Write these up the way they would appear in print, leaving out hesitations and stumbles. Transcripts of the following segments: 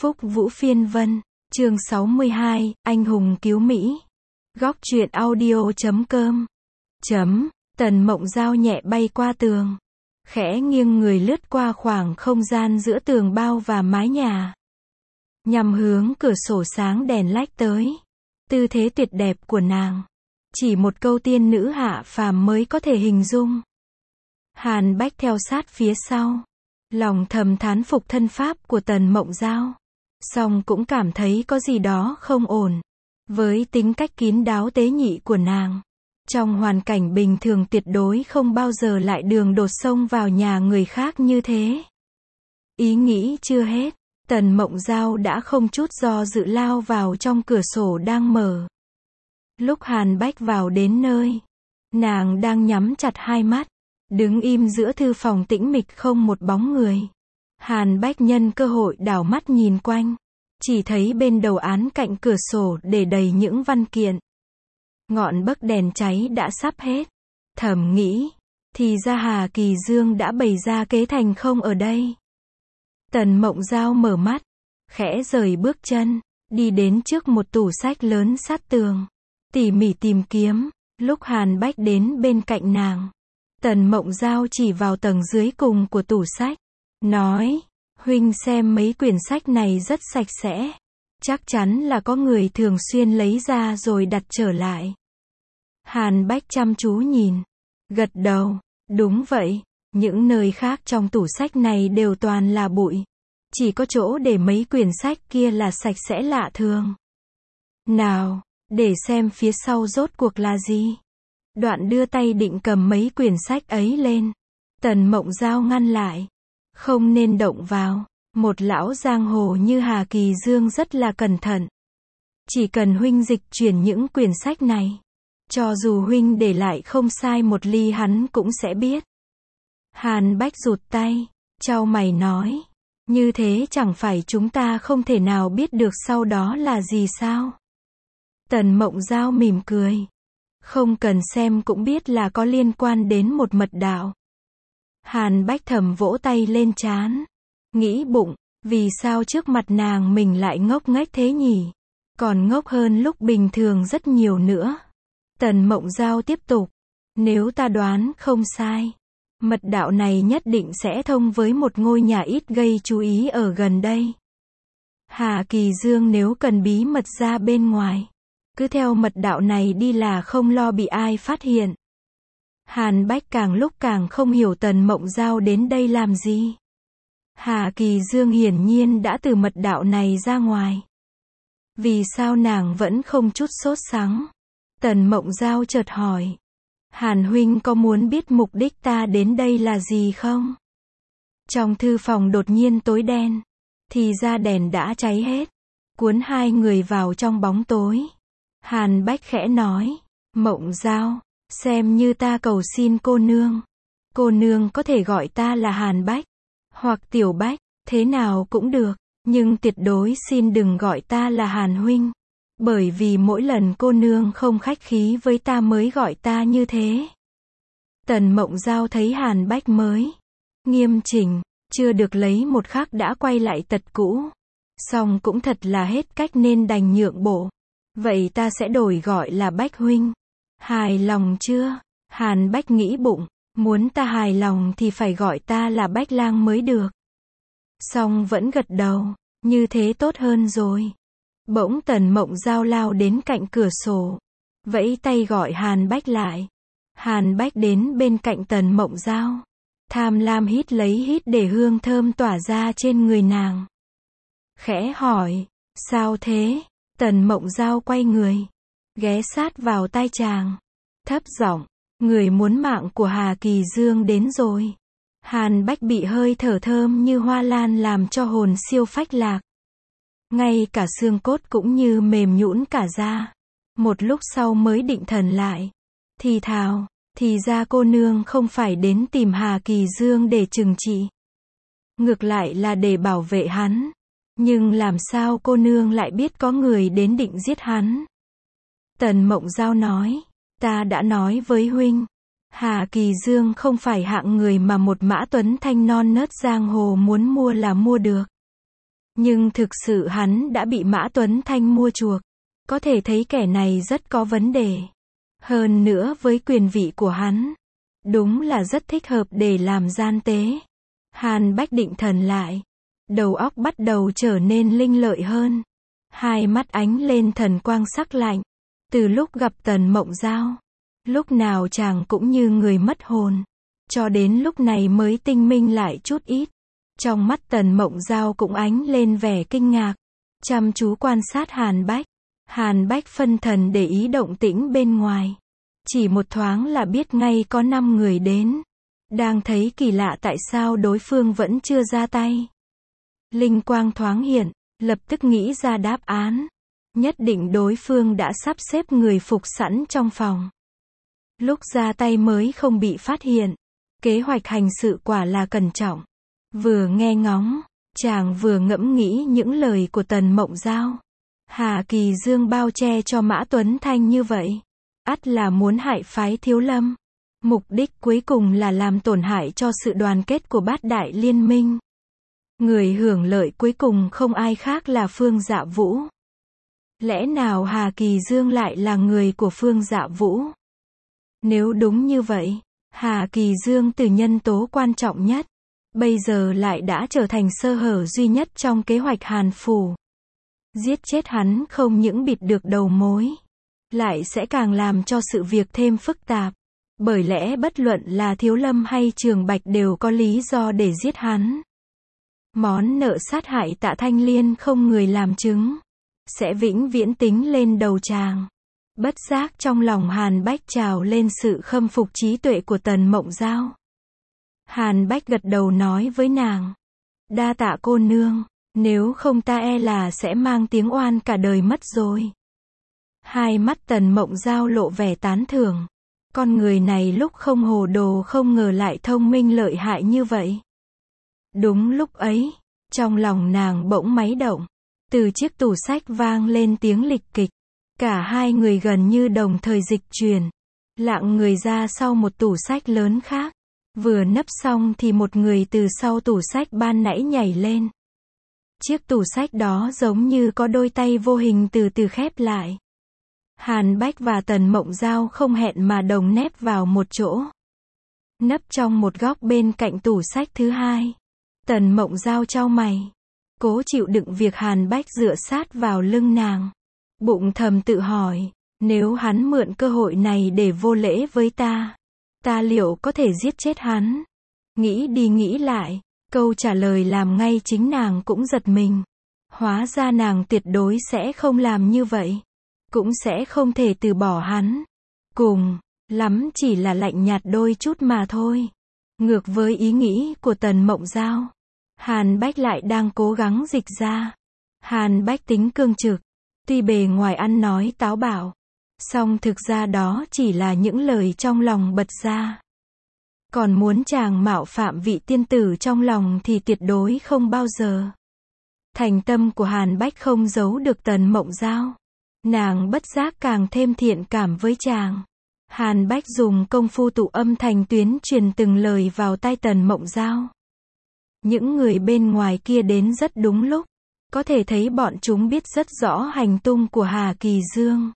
Phúc Vũ Phiên Vân, chương 62, Anh hùng cứu Mỹ. Góc truyện audio.com. Tần Mộng Giao nhẹ bay qua tường, khẽ nghiêng người lướt qua khoảng không gian giữa tường bao và mái nhà, nhằm hướng cửa sổ sáng đèn lách tới. Tư thế tuyệt đẹp của nàng, chỉ một câu tiên nữ hạ phàm mới có thể hình dung. Hàn Bách theo sát phía sau, lòng thầm thán phục thân pháp của Tần Mộng Giao, song cũng cảm thấy có gì đó không ổn. Với tính cách kín đáo tế nhị của nàng, trong hoàn cảnh bình thường tuyệt đối không bao giờ lại đường đột xông vào nhà người khác như thế. Ý nghĩ chưa hết, Tần Mộng Giao đã không chút do dự lao vào trong cửa sổ đang mở. Lúc Hàn Bách vào đến nơi, nàng đang nhắm chặt hai mắt, đứng im giữa thư phòng tĩnh mịch không một bóng người. Hàn Bách nhân cơ hội đảo mắt nhìn quanh, chỉ thấy bên đầu án cạnh cửa sổ để đầy những văn kiện. Ngọn bấc đèn cháy đã sắp hết. Thầm nghĩ, thì ra Hà Kỳ Dương đã bày ra kế thành không ở đây. Tần Mộng Giao mở mắt, khẽ rời bước chân, đi đến trước một tủ sách lớn sát tường, tỉ mỉ tìm kiếm. Lúc Hàn Bách đến bên cạnh nàng, Tần Mộng Giao chỉ vào tầng dưới cùng của tủ sách, nói, huynh xem mấy quyển sách này rất sạch sẽ, chắc chắn là có người thường xuyên lấy ra rồi đặt trở lại. Hàn Bách chăm chú nhìn, gật đầu, đúng vậy, những nơi khác trong tủ sách này đều toàn là bụi, chỉ có chỗ để mấy quyển sách kia là sạch sẽ lạ thường. Nào, để xem phía sau rốt cuộc là gì. Đoạn đưa tay định cầm mấy quyển sách ấy lên, Tần Mộng Giao ngăn lại, không nên động vào. Một lão giang hồ như Hà Kỳ Dương rất là cẩn thận. Chỉ cần huynh dịch chuyển những quyển sách này, cho dù huynh để lại không sai một ly hắn cũng sẽ biết. Hàn Bách rụt tay, chau mày nói, như thế chẳng phải chúng ta không thể nào biết được sau đó là gì sao? Tần Mộng Giao mỉm cười, không cần xem cũng biết là có liên quan đến một mật đạo. Hàn Bách thầm vỗ tay lên trán, nghĩ bụng, vì sao trước mặt nàng mình lại ngốc nghếch thế nhỉ? Còn ngốc hơn lúc bình thường rất nhiều nữa. Tần Mộng Giao tiếp tục, nếu ta đoán không sai, mật đạo này nhất định sẽ thông với một ngôi nhà ít gây chú ý ở gần đây. Hà Kỳ Dương nếu cần bí mật ra bên ngoài, cứ theo mật đạo này đi là không lo bị ai phát hiện. Hàn Bách càng lúc càng không hiểu Tần Mộng Giao đến đây làm gì. Hà Kỳ Dương hiển nhiên đã từ mật đạo này ra ngoài. Vì sao nàng vẫn không chút sốt sắng? Tần Mộng Giao chợt hỏi. Hàn huynh có muốn biết mục đích ta đến đây là gì không? Trong thư phòng đột nhiên tối đen. Thì ra đèn đã cháy hết, cuốn hai người vào trong bóng tối. Hàn Bách khẽ nói, Mộng Giao, xem như ta cầu xin cô nương. Cô nương có thể gọi ta là Hàn Bách, hoặc Tiểu Bách, thế nào cũng được, nhưng tuyệt đối xin đừng gọi ta là Hàn huynh, bởi vì mỗi lần cô nương không khách khí với ta mới gọi ta như thế. Tần Mộng Giao thấy Hàn Bách mới nghiêm chỉnh, chưa được lấy một khắc đã quay lại tật cũ, song cũng thật là hết cách nên đành nhượng bộ. Vậy ta sẽ đổi gọi là Bách huynh. Hài lòng chưa? Hàn Bách nghĩ bụng, muốn ta hài lòng thì phải gọi ta là Bách lang mới được. Song vẫn gật đầu, như thế tốt hơn rồi. Bỗng Tần Mộng Giao lao đến cạnh cửa sổ, vẫy tay gọi Hàn Bách lại. Hàn Bách đến bên cạnh Tần Mộng Giao, tham lam hít lấy hít để hương thơm tỏa ra trên người nàng. Khẽ hỏi, sao thế? Tần Mộng Giao quay người, ghé sát vào tai chàng, thấp giọng, người muốn mạng của Hà Kỳ Dương đến rồi. Hàn Bách bị hơi thở thơm như hoa lan làm cho hồn siêu phách lạc. Ngay cả xương cốt cũng như mềm nhũn cả ra. Một lúc sau mới định thần lại, thì thào, thì ra cô nương không phải đến tìm Hà Kỳ Dương để trừng trị, ngược lại là để bảo vệ hắn. Nhưng làm sao cô nương lại biết có người đến định giết hắn? Tần Mộng Giao nói, ta đã nói với huynh, Hà Kỳ Dương không phải hạng người mà một mã tuấn thanh non nớt giang hồ muốn mua là mua được. Nhưng thực sự hắn đã bị Mã Tuấn Thanh mua chuộc. Có thể thấy kẻ này rất có vấn đề. Hơn nữa với quyền vị của hắn, đúng là rất thích hợp để làm gian tế. Hàn Bách định thần lại. Đầu óc bắt đầu trở nên linh lợi hơn. Hai mắt ánh lên thần quang sắc lạnh. Từ lúc gặp Tần Mộng Giao, lúc nào chàng cũng như người mất hồn. Cho đến lúc này mới tinh minh lại chút ít. Trong mắt Tần Mộng Giao cũng ánh lên vẻ kinh ngạc. Chăm chú quan sát Hàn Bách. Hàn Bách phân thần để ý động tĩnh bên ngoài. Chỉ một thoáng là biết ngay có 5 người đến. Đang thấy kỳ lạ tại sao đối phương vẫn chưa ra tay. Linh quang thoáng hiện, lập tức nghĩ ra đáp án. Nhất định đối phương đã sắp xếp người phục sẵn trong phòng. Lúc ra tay mới không bị phát hiện. Kế hoạch hành sự quả là cẩn trọng. Vừa nghe ngóng, chàng vừa ngẫm nghĩ những lời của Tần Mộng Giao. Hà Kỳ Dương bao che cho Mã Tuấn Thanh như vậy. Ắt là muốn hại phái Thiếu Lâm. Mục đích cuối cùng là làm tổn hại cho sự đoàn kết của bát đại liên minh. Người hưởng lợi cuối cùng không ai khác là Phương Dạ Vũ. Lẽ nào Hà Kỳ Dương lại là người của Phương Dạ Vũ? Nếu đúng như vậy, Hà Kỳ Dương từ nhân tố quan trọng nhất, bây giờ lại đã trở thành sơ hở duy nhất trong kế hoạch Hàn Phủ. Giết chết hắn không những bịt được đầu mối, lại sẽ càng làm cho sự việc thêm phức tạp. Bởi lẽ bất luận là Thiếu Lâm hay Trường Bạch đều có lý do để giết hắn. Món nợ sát hại Tạ Thanh Liên không người làm chứng, sẽ vĩnh viễn tính lên đầu chàng. Bất giác trong lòng Hàn Bách trào lên sự khâm phục trí tuệ của Tần Mộng Giao. Hàn Bách gật đầu nói với nàng. Đa tạ cô nương, nếu không ta e là sẽ mang tiếng oan cả đời mất rồi. Hai mắt Tần Mộng Giao lộ vẻ tán thưởng. Con người này lúc không hồ đồ không ngờ lại thông minh lợi hại như vậy. Đúng lúc ấy, trong lòng nàng bỗng máy động. Từ chiếc tủ sách vang lên tiếng lịch kịch. Cả hai người gần như đồng thời dịch chuyển. Lạng người ra sau một tủ sách lớn khác. Vừa nấp xong thì một người từ sau tủ sách ban nãy nhảy lên. Chiếc tủ sách đó giống như có đôi tay vô hình từ từ khép lại. Hàn Bách và Tần Mộng Giao không hẹn mà đồng nép vào một chỗ. Nấp trong một góc bên cạnh tủ sách thứ hai. Tần Mộng Giao chau mày. Cố chịu đựng việc Hàn Bách dựa sát vào lưng nàng. Bụng thầm tự hỏi, nếu hắn mượn cơ hội này để vô lễ với ta, ta liệu có thể giết chết hắn? Nghĩ đi nghĩ lại, câu trả lời làm ngay chính nàng cũng giật mình. Hóa ra nàng tuyệt đối sẽ không làm như vậy. Cũng sẽ không thể từ bỏ hắn. Cùng lắm chỉ là lạnh nhạt đôi chút mà thôi. Ngược với ý nghĩ của Tần Mộng Giao, Hàn Bách lại đang cố gắng dịch ra. Hàn Bách tính cương trực, tuy bề ngoài ăn nói táo bạo, song thực ra đó chỉ là những lời trong lòng bật ra. Còn muốn chàng mạo phạm vị tiên tử trong lòng thì tuyệt đối không bao giờ. Thành tâm của Hàn Bách không giấu được Tần Mộng Giao. Nàng bất giác càng thêm thiện cảm với chàng. Hàn Bách dùng công phu tụ âm thành tuyến truyền từng lời vào tai Tần Mộng Giao. Những người bên ngoài kia đến rất đúng lúc. Có thể thấy bọn chúng biết rất rõ hành tung của Hà Kỳ Dương.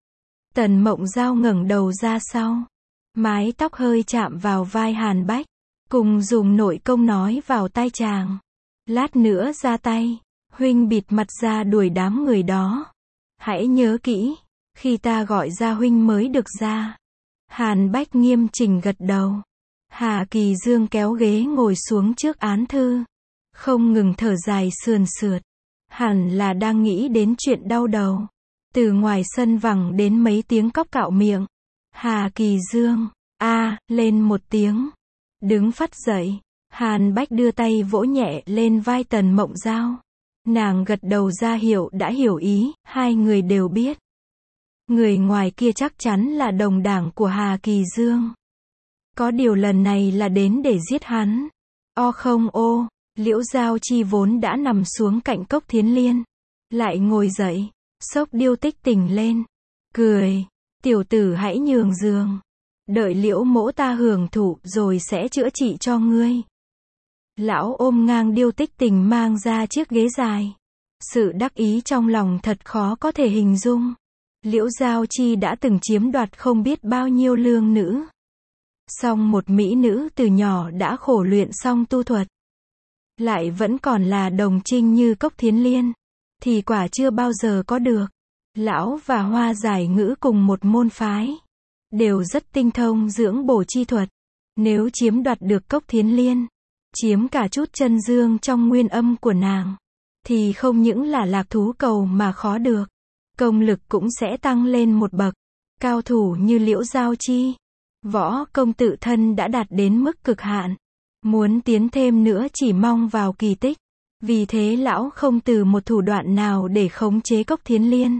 Tần Mộng Giao ngẩng đầu ra sau. Mái tóc hơi chạm vào vai Hàn Bách. Cùng dùng nội công nói vào tai chàng. Lát nữa ra tay. Huynh bịt mặt ra đuổi đám người đó. Hãy nhớ kỹ. Khi ta gọi ra huynh mới được ra. Hàn Bách nghiêm chỉnh gật đầu. Hà Kỳ Dương kéo ghế ngồi xuống trước án thư. Không ngừng thở dài sườn sượt. Hẳn là đang nghĩ đến chuyện đau đầu. Từ ngoài sân vẳng đến mấy tiếng cóc cạo miệng. Hà Kỳ Dương, lên một tiếng. Đứng phắt dậy. Hàn Bách đưa tay vỗ nhẹ lên vai Tần Mộng Giao. Nàng gật đầu ra hiệu đã hiểu ý, hai người đều biết. Người ngoài kia chắc chắn là đồng đảng của Hà Kỳ Dương. Có điều lần này là đến để giết hắn. Không Liễu Giao Chi vốn đã nằm xuống cạnh Cốc Thiến Liên. Lại ngồi dậy, xốc Điêu Tích Tình lên. Cười, tiểu tử hãy nhường giường. Đợi Liễu mỗ ta hưởng thụ rồi sẽ chữa trị cho ngươi. Lão ôm ngang Điêu Tích Tình mang ra chiếc ghế dài. Sự đắc ý trong lòng thật khó có thể hình dung. Liễu Giao Chi đã từng chiếm đoạt không biết bao nhiêu lương nữ. Song một mỹ nữ từ nhỏ đã khổ luyện xong tu thuật, lại vẫn còn là đồng trinh như Cốc Thiến Liên, thì quả chưa bao giờ có được. Lão và Hoa Giải Ngữ cùng một môn phái, đều rất tinh thông dưỡng bổ chi thuật. Nếu chiếm đoạt được Cốc Thiến Liên, chiếm cả chút chân dương trong nguyên âm của nàng, thì không những là lạc thú cầu mà khó được, công lực cũng sẽ tăng lên một bậc. Cao thủ như Liễu Giao Chi, võ công tự thân đã đạt đến mức cực hạn, muốn tiến thêm nữa chỉ mong vào kỳ tích. Vì thế lão không từ một thủ đoạn nào để khống chế Cốc Thiến Liên.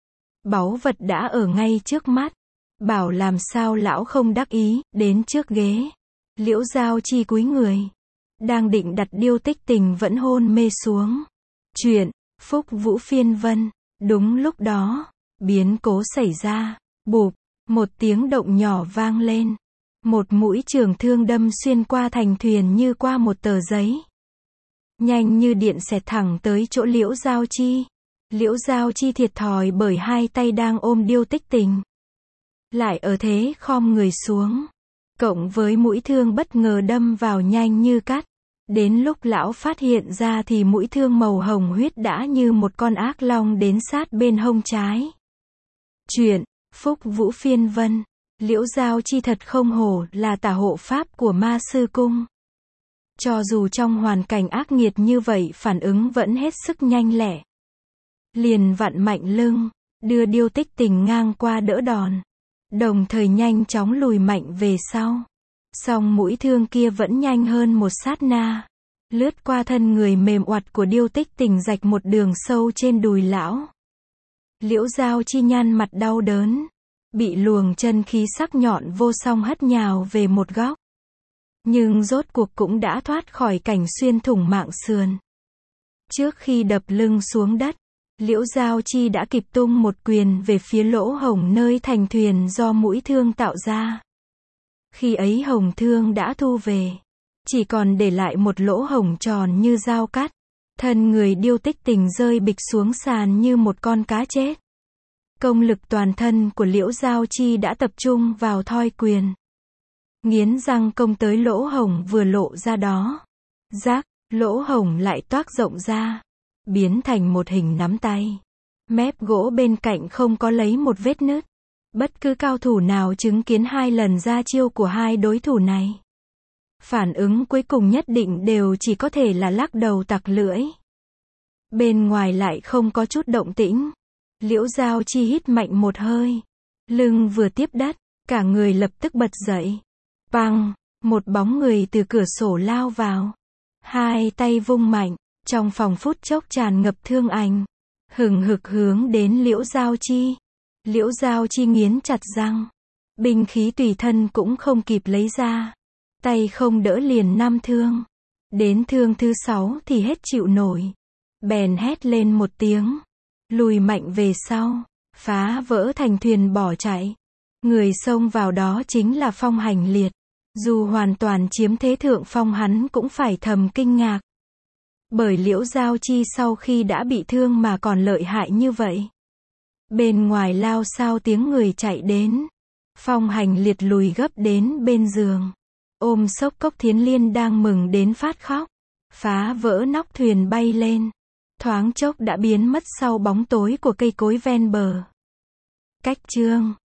Báu vật đã ở ngay trước mắt, bảo làm sao lão không đắc ý. Đến trước ghế, Liễu Giao Chi cúi người, đang định đặt điêu tích tình vẫn hôn mê xuống. Chuyện Phúc Vũ Phiên Vân. Đúng lúc đó, biến cố xảy ra. Bụp, một tiếng động nhỏ vang lên. Một mũi trường thương đâm xuyên qua thành thuyền như qua một tờ giấy, nhanh như điện xẹt thẳng tới chỗ Liễu Giao Chi. Liễu Giao Chi thiệt thòi bởi hai tay đang ôm điêu tích tình, lại ở thế khom người xuống, cộng với mũi thương bất ngờ đâm vào nhanh như cắt. Đến lúc lão phát hiện ra thì mũi thương màu hồng huyết đã như một con ác long đến sát bên hông trái. Chuyện Phúc Vũ Phiên Vân. Liễu Giao Chi thật không hổ là tả hộ pháp của Ma Sư Cung. Cho dù trong hoàn cảnh ác nghiệt như vậy phản ứng vẫn hết sức nhanh lẹ. Liền vặn mạnh lưng, đưa điêu tích tình ngang qua đỡ đòn, đồng thời nhanh chóng lùi mạnh về sau. Song mũi thương kia vẫn nhanh hơn một sát na, lướt qua thân người mềm oặt của điêu tích tình rạch một đường sâu trên đùi lão. Liễu Giao Chi nhăn mặt đau đớn, bị luồng chân khí sắc nhọn vô song hất nhào về một góc. Nhưng rốt cuộc cũng đã thoát khỏi cảnh xuyên thủng mạng sườn. Trước khi đập lưng xuống đất, Liễu Giao Chi đã kịp tung một quyền về phía lỗ hổng nơi thành thuyền do mũi thương tạo ra. Khi ấy hồng thương đã thu về, chỉ còn để lại một lỗ hổng tròn như dao cắt. Thân người điêu tích tình rơi bịch xuống sàn như một con cá chết. Công lực toàn thân của Liễu Giao Chi đã tập trung vào thoi quyền, nghiến răng công tới lỗ hổng vừa lộ ra đó. Rác, lỗ hổng lại toác rộng ra, biến thành một hình nắm tay. Mép gỗ bên cạnh không có lấy một vết nứt. Bất cứ cao thủ nào chứng kiến hai lần ra chiêu của hai đối thủ này, phản ứng cuối cùng nhất định đều chỉ có thể là lắc đầu tặc lưỡi. Bên ngoài lại không có chút động tĩnh. Liễu Giao Chi hít mạnh một hơi, lưng vừa tiếp đất, cả người lập tức bật dậy. Bang, một bóng người từ cửa sổ lao vào, hai tay vung mạnh, trong phòng phút chốc tràn ngập thương ảnh, hừng hực hướng đến Liễu Giao Chi. Liễu Giao Chi nghiến chặt răng, binh khí tùy thân cũng không kịp lấy ra, tay không đỡ liền 5 thương. Đến thương thứ 6 thì hết chịu nổi, bèn hét lên một tiếng, lùi mạnh về sau, phá vỡ thành thuyền bỏ chạy. Người xông vào đó chính là Phong Hành Liệt. Dù hoàn toàn chiếm thế thượng phong, hắn cũng phải thầm kinh ngạc, bởi Liễu Giao Chi sau khi đã bị thương mà còn lợi hại như vậy. Bên ngoài lao sao tiếng người chạy đến. Phong Hành Liệt lùi gấp đến bên giường, ôm xốc Cốc Thiến Liên đang mừng đến phát khóc, phá vỡ nóc thuyền bay lên, thoáng chốc đã biến mất sau bóng tối của cây cối ven bờ. Cách chương